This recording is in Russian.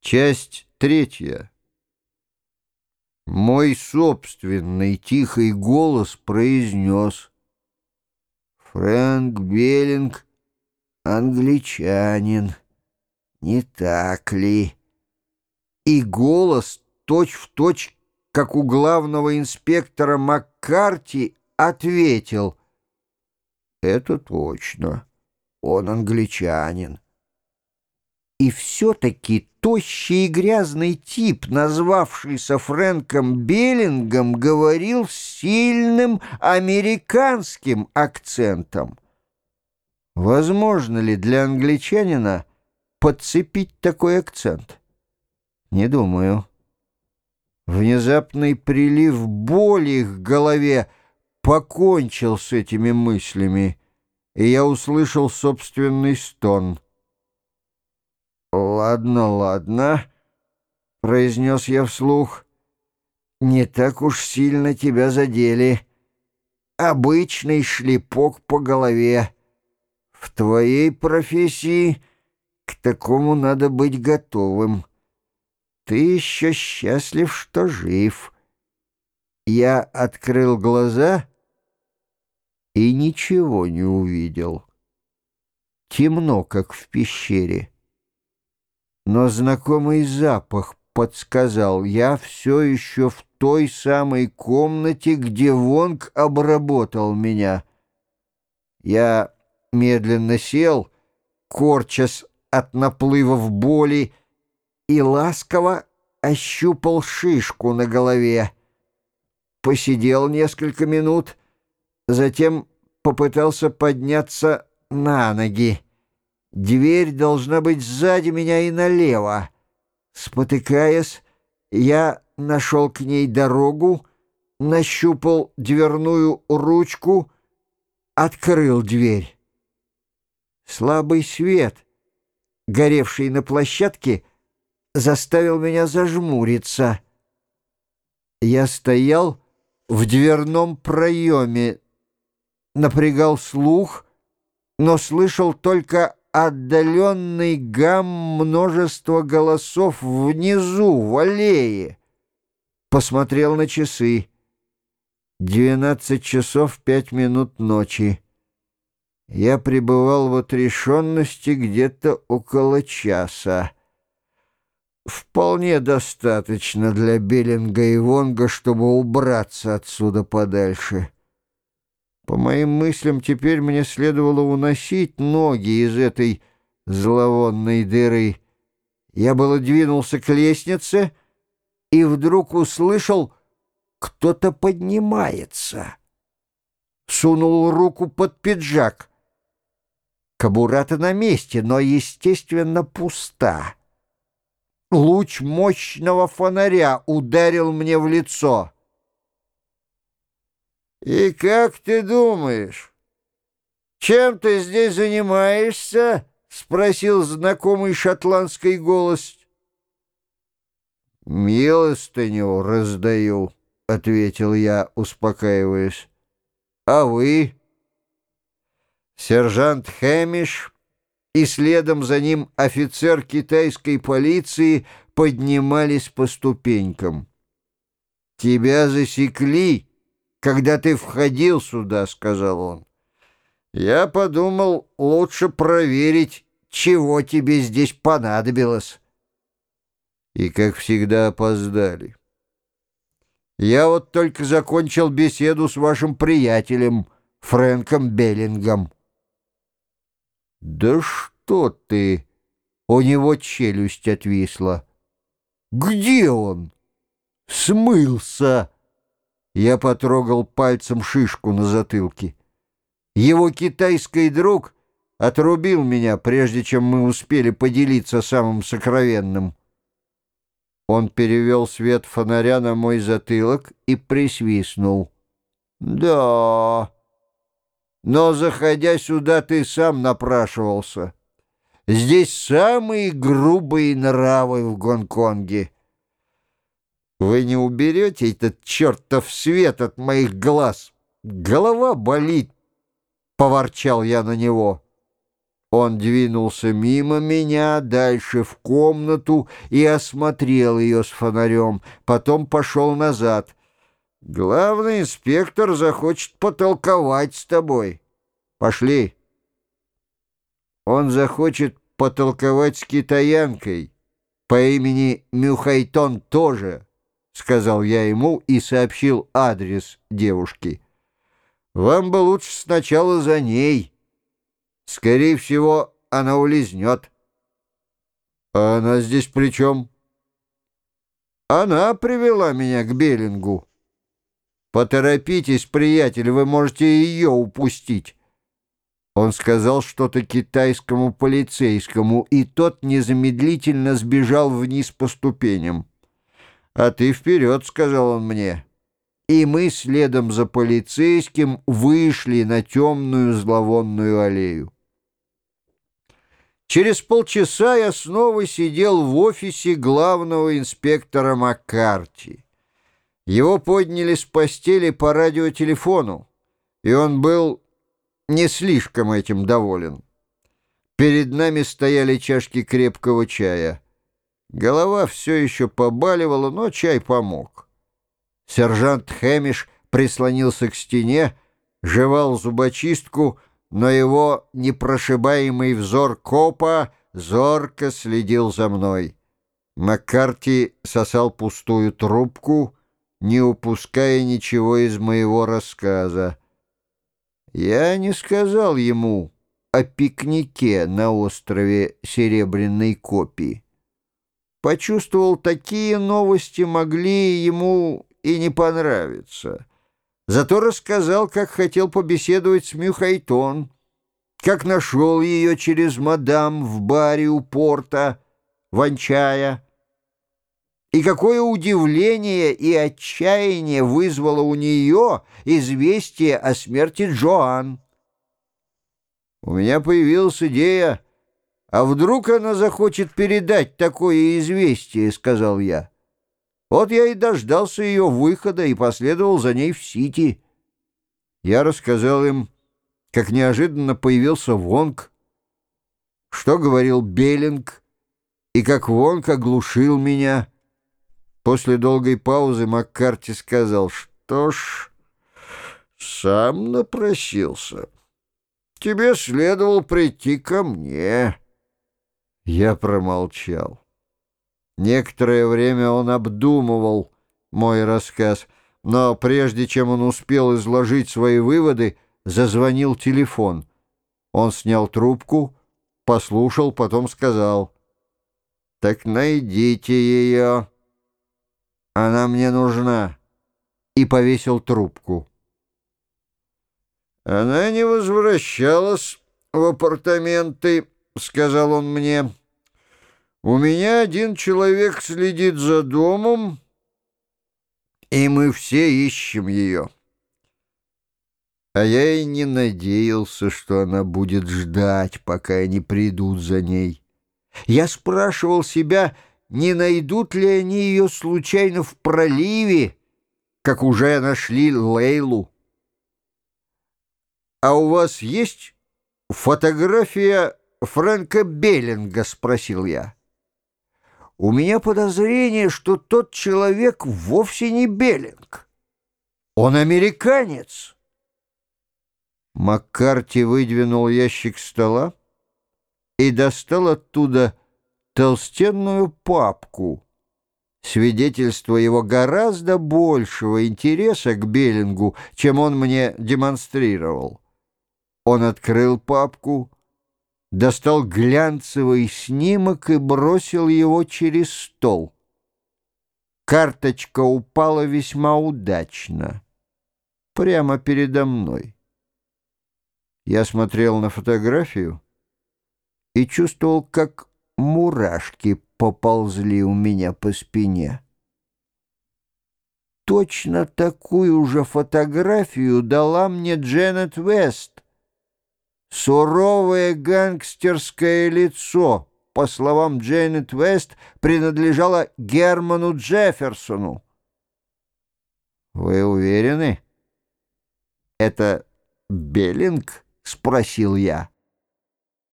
Часть третья. Мой собственный тихий голос произнес: «Фрэнк Беллинг — англичанин, не так ли?» И голос, точь-в-точь, как у главного инспектора Маккарти, ответил: «Это точно, он англичанин». И все-таки тощий и грязный тип, назвавшийся Фрэнком Беллингом, говорил с сильным американским акцентом. Возможно ли для англичанина подцепить такой акцент? Не думаю. Внезапный прилив боли к голове покончил с этими мыслями, и я услышал собственный стон. «Ладно, ладно», — произнес я вслух, — «не так уж сильно тебя задели. Обычный шлепок по голове. В твоей профессии к такому надо быть готовым. Ты еще счастлив, что жив». Я открыл глаза и ничего не увидел. Темно, как в пещере. Но знакомый запах подсказал: я все еще в той самой комнате, где Вонг обработал меня. Я медленно сел, корчась от наплывов боли, и ласково ощупал шишку на голове. Посидел несколько минут, затем попытался подняться на ноги. Дверь должна быть сзади меня и налево. Спотыкаясь, я нашел к ней дорогу, нащупал дверную ручку, открыл дверь. Слабый свет, горевший на площадке, заставил меня зажмуриться. Я стоял в дверном проеме, напрягал слух, но слышал только отдаленный гам множества голосов внизу, в аллее. Посмотрел на часы. 12 часов 5 минут ночи. Я пребывал в отрешенности где-то около часа. Вполне достаточно для Беллинга и Вонга, чтобы убраться отсюда подальше. По моим мыслям, теперь мне следовало уносить ноги из этой зловонной дыры. Я было двинулся к лестнице и вдруг услышал: кто-то поднимается. Сунул руку под пиджак. Кобура-то на месте, но, естественно, пуста. Луч мощного фонаря ударил мне в лицо. «И как ты думаешь, чем ты здесь занимаешься?» — спросил знакомый шотландский голос. «Милостыню раздаю», — ответил я, успокаиваясь. «А вы?» Сержант Хэмиш и следом за ним офицер китайской полиции поднимались по ступенькам. «Тебя засекли, когда ты входил сюда», — сказал он. «Я подумал, лучше проверить, чего тебе здесь понадобилось». И, как всегда, опоздали. Я вот только закончил беседу с вашим приятелем Фрэнком Беллингом. «Да что ты!» — у него челюсть отвисла. «Где он?» «Смылся!» Я потрогал пальцем шишку на затылке. Его китайский друг отрубил меня, прежде чем мы успели поделиться самым сокровенным. Он перевел свет фонаря на мой затылок и присвистнул. «Да, но, заходя сюда, ты сам напрашивался. Здесь самые грубые нравы в Гонконге. Вы не уберете этот чертов свет от моих глаз? Голова болит», — поворчал я на него. Он двинулся мимо меня, дальше в комнату и осмотрел ее с фонарем, потом пошел назад. «Главный инспектор захочет потолковать с тобой. Пошли». Он захочет потолковать с китаянкой по имени Мюхайтон тоже, — сказал я ему и сообщил адрес девушки. Вам бы лучше сначала за ней. Скорее всего, она улизнет. А она здесь при чем? Она привела меня к Беллингу. Поторопитесь, приятель, вы можете ее упустить. Он сказал что-то китайскому полицейскому, и тот незамедлительно сбежал вниз по ступеням. «А ты вперед», — сказал он мне. И мы следом за полицейским вышли на темную зловонную аллею. Через полчаса я снова сидел в офисе главного инспектора Маккарти. Его подняли с постели по радиотелефону, и он был не слишком этим доволен. Перед нами стояли чашки крепкого чая. Голова все еще побаливала, но чай помог. Сержант Хэмиш прислонился к стене, жевал зубочистку, но его непрошибаемый взор копа зорко следил за мной. Маккарти сосал пустую трубку, не упуская ничего из моего рассказа. Я не сказал ему о пикнике на острове Серебряной Копии. Почувствовал, такие новости могли ему и не понравиться. Зато рассказал, как хотел побеседовать с Мюхайтон, как нашел ее через мадам в баре у порта, Ванчая, и какое удивление и отчаяние вызвало у нее известие о смерти Джоан. У меня появилась идея, а вдруг она захочет передать такое известие, — сказал я. Вот я и дождался ее выхода и последовал за ней в Сити. Я рассказал им, как неожиданно появился Вонг, что говорил Беллинг, и как Вонг оглушил меня. После долгой паузы Маккарти сказал: «Что ж, сам напросился. Тебе следовало прийти ко мне». Я промолчал. Некоторое время он обдумывал мой рассказ, но прежде чем он успел изложить свои выводы, зазвонил телефон. Он снял трубку, послушал, потом сказал: «Так найдите ее. Она мне нужна», и повесил трубку. «Она не возвращалась в апартаменты», — сказал он мне. «У меня один человек следит за домом, и мы все ищем ее». А я и не надеялся, что она будет ждать, пока они придут за ней. Я спрашивал себя, не найдут ли они ее случайно в проливе, как уже нашли Лейлу. «А у вас есть фотография Фрэнка Беллинга?» — спросил я. У меня подозрение, что тот человек вовсе не Беллинг. Он американец. Маккарти выдвинул ящик стола и достал оттуда толстенную папку, свидетельство его гораздо большего интереса к Беллингу, чем он мне демонстрировал. Он открыл папку, достал глянцевый снимок и бросил его через стол. Карточка упала весьма удачно, прямо передо мной. Я смотрел на фотографию и чувствовал, как мурашки поползли у меня по спине. Точно такую же фотографию дала мне Дженет Вест. Суровое гангстерское лицо, по словам Дженет Вест, принадлежало Герману Джефферсону. «Вы уверены? Это Беллинг?» — спросил я.